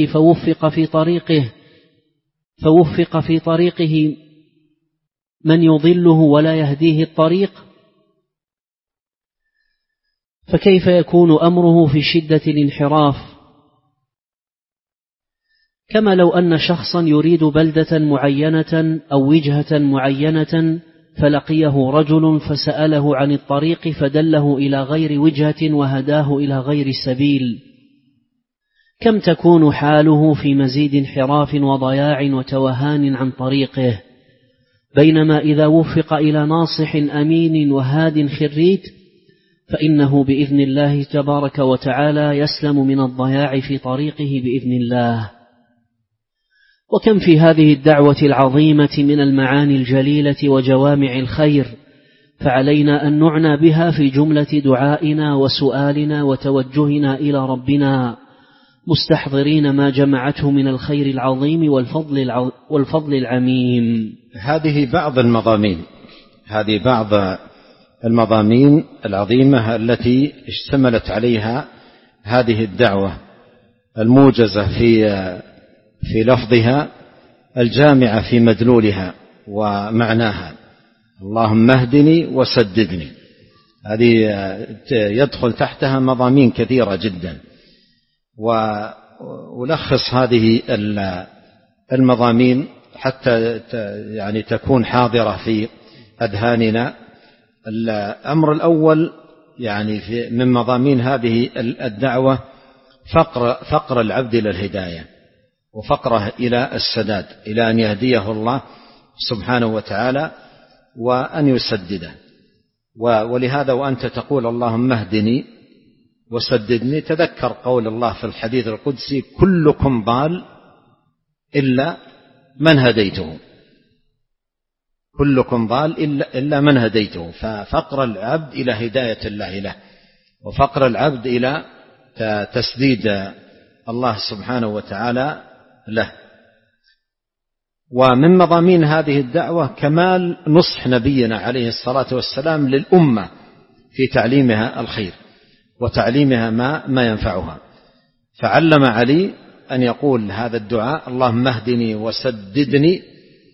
فوفق في طريقه من يضله ولا يهديه الطريق، فكيف يكون أمره في شدة الانحراف؟ كما لو أن شخصا يريد بلدة معينة أو وجهة معينة، فلقيه رجل فسأله عن الطريق فدله إلى غير وجهة وهداه إلى غير سبيل، كم تكون حاله في مزيد انحراف وضياع وتوهان عن طريقه. بينما إذا وفق إلى ناصح أمين وهاد خريت، فإنه بإذن الله تبارك وتعالى يسلم من الضياع في طريقه بإذن الله. وكم في هذه الدعوة العظيمة من المعاني الجليلة وجوامع الخير، فعلينا أن نعنى بها في جملة دعائنا وسؤالنا وتوجهنا إلى ربنا، مستحضرين ما جمعته من الخير العظيم والفضل العميم. هذه بعض المضامين العظيمة التي اشتملت عليها هذه الدعوة الموجزة في لفظها، الجامعة في مدلولها ومعناها. اللهم اهدني وسددني، هذه يدخل تحتها مضامين كثيرة جدا. ولخص هذه المضامين حتى يعني تكون حاضرة في أذهاننا. الأمر الأول يعني من مضامين هذه الدعوة فقر العبد إلى الهداية، وفقره إلى السداد، إلى أن يهديه الله سبحانه وتعالى وأن يسدده. ولهذا وأنت تقول اللهم اهدني وسددني، تذكر قول الله في الحديث القدسي: كلكم ضال إلا من هديته. كلكم ضال إلا من هديته. ففقر العبد إلى هداية الله له، وفقر العبد إلى تسديد الله سبحانه وتعالى له. ومن مضامين هذه الدعوة كمال نصح نبينا عليه الصلاة والسلام للأمة في تعليمها الخير وتعليمها ما ينفعها. فعلم علي أن يقول هذا الدعاء: اللهم اهدني وسددني.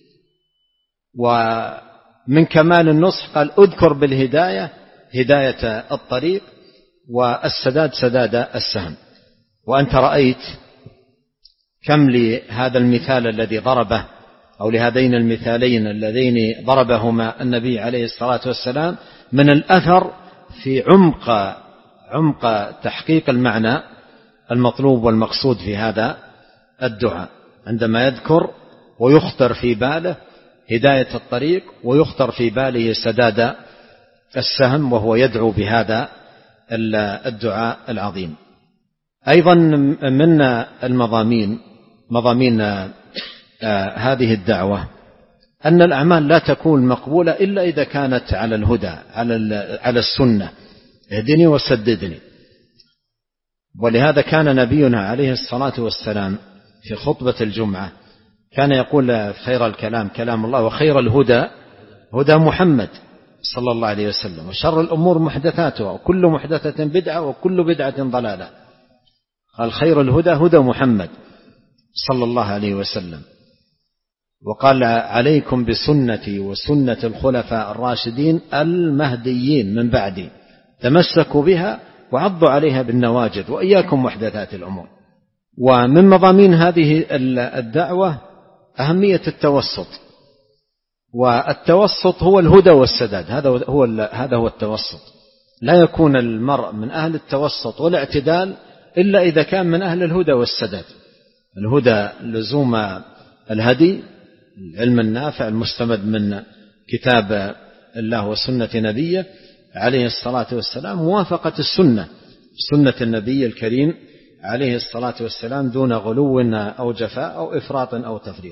ومن كمال النصح قال: اذكر بالهداية هداية الطريق، والسداد سداد السهم. وأنت رأيت كم لهذا المثال الذي ضربه، أو لهذين المثالين اللذين ضربهما النبي عليه الصلاة والسلام من الأثر في عمق تحقيق المعنى المطلوب والمقصود في هذا الدعاء، عندما يذكر ويخطر في باله هداية الطريق ويخطر في باله سداد السهم وهو يدعو بهذا الدعاء العظيم. أيضا من مضامين هذه الدعوة أن الأعمال لا تكون مقبولة إلا إذا كانت على الهدى، على السنة، اهدني وسددني. ولهذا كان نبينا عليه الصلاة والسلام في خطبة الجمعة كان يقول خير الكلام كلام الله، وخير الهدى هدى محمد صلى الله عليه وسلم، وشر الأمور محدثاتها، وكل محدثة بدعة، وكل بدعة ضلالة. قال خير الهدى هدى محمد صلى الله عليه وسلم. وقال عليكم بسنتي وسنة الخلفاء الراشدين المهديين من بعدي، تمسكوا بها وعضوا عليها بالنواجذ، وإياكم محدثات الأمور. ومن مضامين هذه الدعوة أهمية التوسط، والتوسط هو الهدى والسداد، هذا هو التوسط. لا يكون المرء من أهل التوسط والاعتدال إلا إذا كان من أهل الهدى والسداد. الهدى لزوم الهدي، العلم النافع المستمد من كتاب الله وسنة نبيه عليه الصلاة والسلام، موافقة سنة النبي الكريم عليه الصلاة والسلام دون غلو أو جفاء أو إفراط أو تفريط.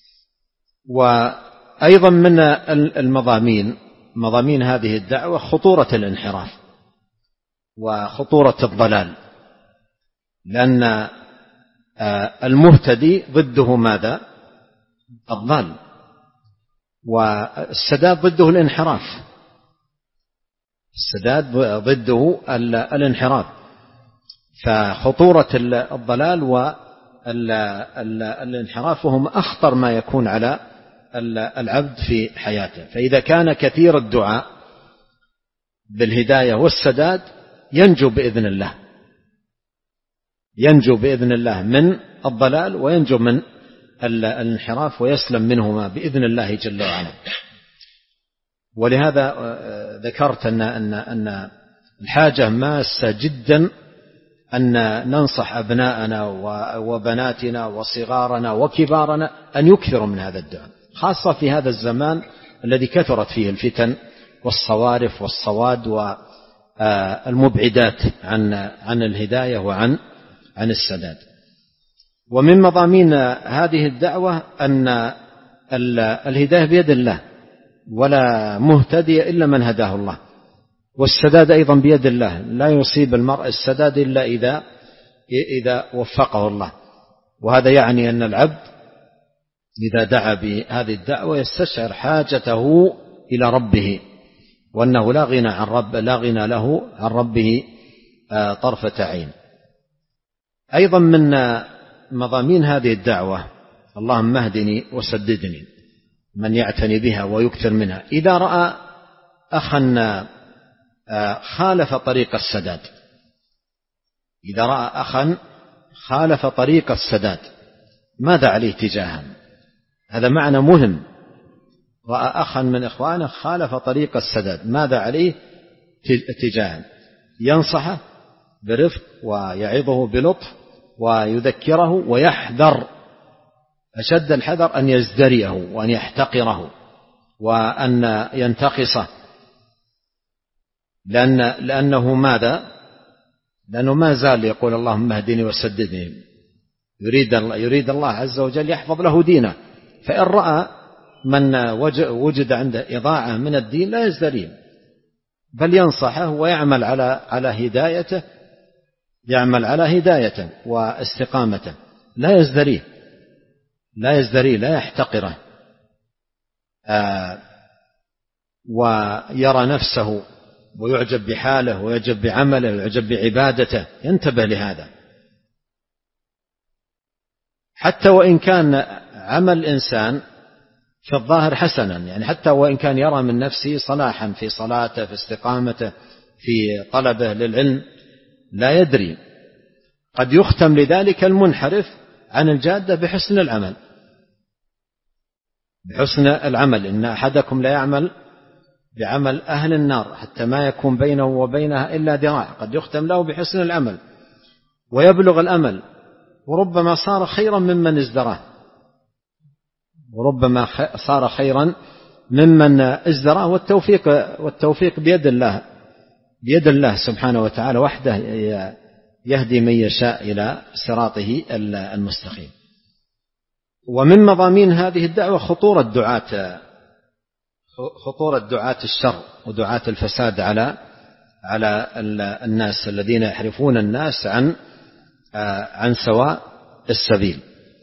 وأيضا من مضامين هذه الدعوة خطورة الانحراف وخطورة الضلال، لأن المهتدي ضده ماذا؟ الضال، والسداد ضده الانحراف، السداد ضده الانحراف. فخطورة الضلال والانحراف هم أخطر ما يكون على العبد في حياته. فإذا كان كثير الدعاء بالهداية والسداد ينجو بإذن الله من الضلال، وينجو من الانحراف ويسلم منهما بإذن الله جل وعلا. ولهذا ذكرت أن الحاجة ماسة جدا أن ننصح أبناءنا وبناتنا وصغارنا وكبارنا أن يكثروا من هذا الدعاء، خاصة في هذا الزمان الذي كثرت فيه الفتن والصوارف والصواد والمبعدات عن الهداية وعن السداد. ومن مضامين هذه الدعوة أن الهداية بيد الله، ولا مهتدي إلا من هداه الله، والسداد أيضا بيد الله، لا يصيب المرء السداد إلا إذا وفقه الله. وهذا يعني أن العبد إذا دعا بهذه الدعوة يستشعر حاجته إلى ربه، وأنه لا غنى له عن ربه طرفة عين. أيضا من مضامين هذه الدعوة اللهم اهدني وسددني، من يعتني بها ويكثر منها. إذا رأى أخا خالف طريق السداد، إذا رأى أخا خالف طريق السداد ماذا عليه تجاهه؟ هذا معنى مهم. رأى أخا من إخوانه خالف طريق السداد ماذا عليه تجاهه؟ ينصحه برفق ويعظه بلطف ويذكره، ويحذر أشد الحذر أن يزدريه وأن يحتقره وأن ينتقصه، لأنه ماذا؟ لأنه ما زال يقول اللهم اهدني وسددني، يريد الله عز وجل يحفظ له دينه. فإن رأى من وجد عنده إضاعة من الدين لا يزدريه، بل ينصحه ويعمل على هدايته، يعمل على هدايته واستقامته، لا يزدريه لا يحتقره ويرى نفسه ويعجب بحاله ويعجب بعمله ويعجب بعبادته. ينتبه لهذا، حتى وإن كان عمل إنسان في الظاهر حسنا، يعني حتى وإن كان يرى من نفسه صلاحا في صلاته في استقامته في طلبه للعلم، لا يدري قد يختم لذلك المنحرف عن الجادة بحسن العمل. إن أحدكم لا يعمل بعمل أهل النار حتى ما يكون بينه وبينها إلا ذراع، قد يختم له بحسن العمل ويبلغ الأمل، وربما صار خيرا ممن ازدراه، وربما صار خيرا ممن ازدراه. والتوفيق بيد الله سبحانه وتعالى وحده، يهدي من يشاء إلى صراطه المستقيم. ومن مضامين هذه الدعوة خطورة دعاة الشر ودعاة الفساد على الناس الذين يحرفون الناس عن سواء السبيل.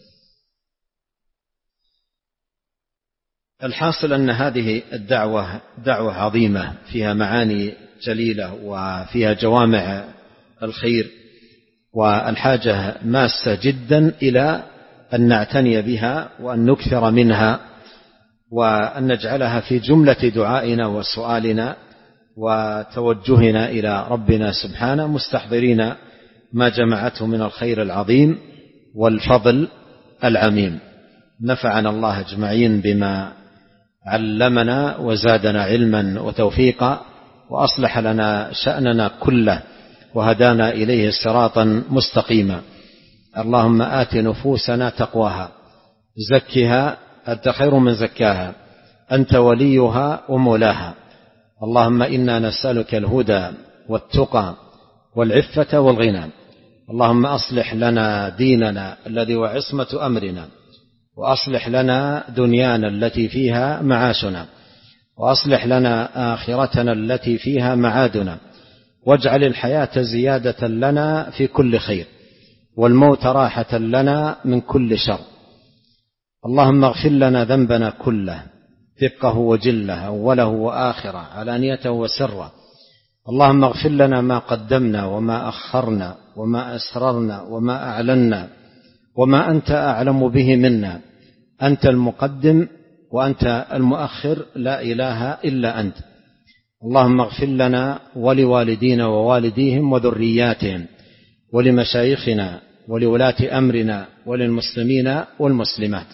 الحاصل أن هذه الدعوة دعوة عظيمة فيها معاني جليلة وفيها جوامع الخير، والحاجة ماسة جدا إلى أن نعتني بها وأن نكثر منها، وأن نجعلها في جملة دعائنا وسؤالنا وتوجهنا إلى ربنا سبحانه، مستحضرين ما جمعته من الخير العظيم والفضل العميم. نفعنا الله أجمعين بما علمنا وزادنا علما وتوفيقا، وأصلح لنا شأننا كله، وهدانا إليه صراطا مستقيما. اللهم آت نفوسنا تقواها، زكها أنت خير من زكاها، أنت وليها ومولاها. اللهم إنا نسألك الهدى والتقى والعفة والغنى. اللهم أصلح لنا ديننا الذي هو عصمة أمرنا، وأصلح لنا دنيانا التي فيها معاشنا، وأصلح لنا آخرتنا التي فيها معادنا، واجعل الحياة زيادة لنا في كل خير، والموت راحة لنا من كل شر. اللهم اغفر لنا ذنبنا كله، دقه وجله، أوله وآخره، علانيته وسره. اللهم اغفر لنا ما قدمنا وما أخرنا وما أسررنا وما أعلنا وما أنت أعلم به منا. أنت المقدم وأنت المؤخر، لا إله إلا أنت. اللهم اغفر لنا ولوالدينا ووالديهم وذرياتهم، ولمشايخنا ولولاة أمرنا وللمسلمين والمسلمات.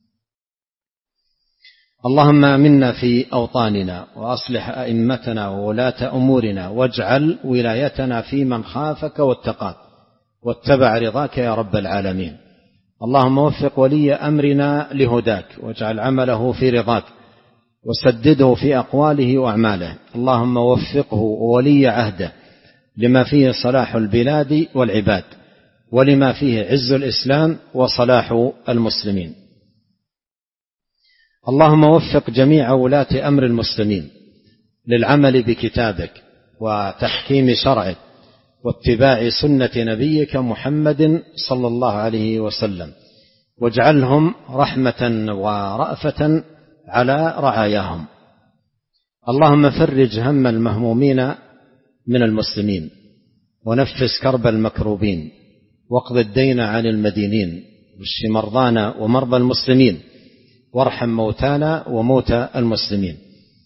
اللهم آمنا في أوطاننا، وأصلح أئمتنا وولاة أمورنا، واجعل ولايتنا في من خافك واتقاك واتبع رضاك يا رب العالمين. اللهم وفق ولي أمرنا لهداك، واجعل عمله في رضاك، وسدده في أقواله وأعماله. اللهم وفقه وولي عهده لما فيه صلاح البلاد والعباد، ولما فيه عز الإسلام وصلاح المسلمين. اللهم وفق جميع ولاة أمر المسلمين للعمل بكتابك وتحكيم شرعك واتباع سنة نبيك محمد صلى الله عليه وسلم، واجعلهم رحمة ورأفة على رعاياهم. اللهم فرج هم المهمومين من المسلمين، ونفس كرب المكروبين، واقض الدين عن المدينين، واشف مرضانا ومرضى المسلمين، وارحم موتانا وموتى المسلمين.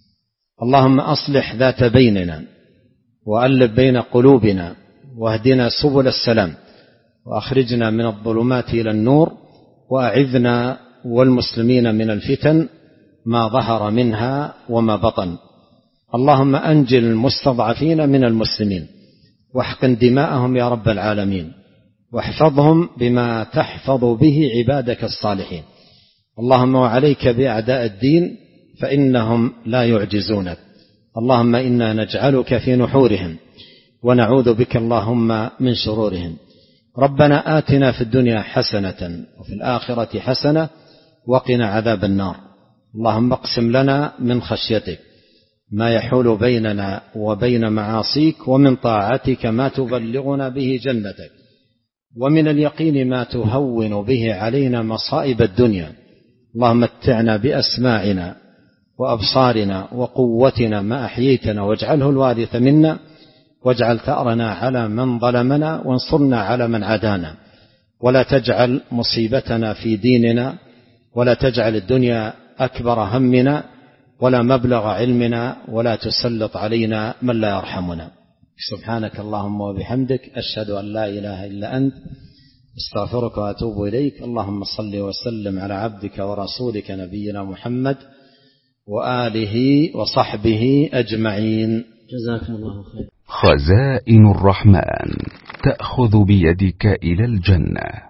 اللهم أصلح ذات بيننا، وألف بين قلوبنا، واهدنا سبل السلام، وأخرجنا من الظلمات إلى النور، وأعذنا والمسلمين من الفتن ما ظهر منها وما بطن. اللهم أنجِ المستضعفين من المسلمين، واحقن دماءهم يا رب العالمين، واحفظهم بما تحفظ به عبادك الصالحين. اللهم وعليك بأعداء الدين فإنهم لا يعجزونك. اللهم إنا نجعلك في نحورهم، ونعوذ بك اللهم من شرورهم. ربنا آتنا في الدنيا حسنة وفي الآخرة حسنة وقنا عذاب النار. اللهم اقسم لنا من خشيتك ما يحول بيننا وبين معاصيك، ومن طاعتك ما تبلغنا به جنتك، ومن اليقين ما تهون به علينا مصائب الدنيا. اللهم متعنا بأسماعنا وأبصارنا وقوتنا ما أحييتنا، واجعله الوارث منا، واجعل ثأرنا على من ظلمنا، وانصرنا على من عادانا، ولا تجعل مصيبتنا في ديننا، ولا تجعل الدنيا أكبر همنا ولا مبلغ علمنا، ولا تسلط علينا من لا يرحمنا. سبحانك اللهم وبحمدك، أشهد أن لا إله إلا أنت، استغفرك وأتوب إليك. اللهم صل وسلم على عبدك ورسولك نبينا محمد وآله وصحبه أجمعين. جزاك الله خير. خزائن الرحمن تأخذ بيدك إلى الجنة.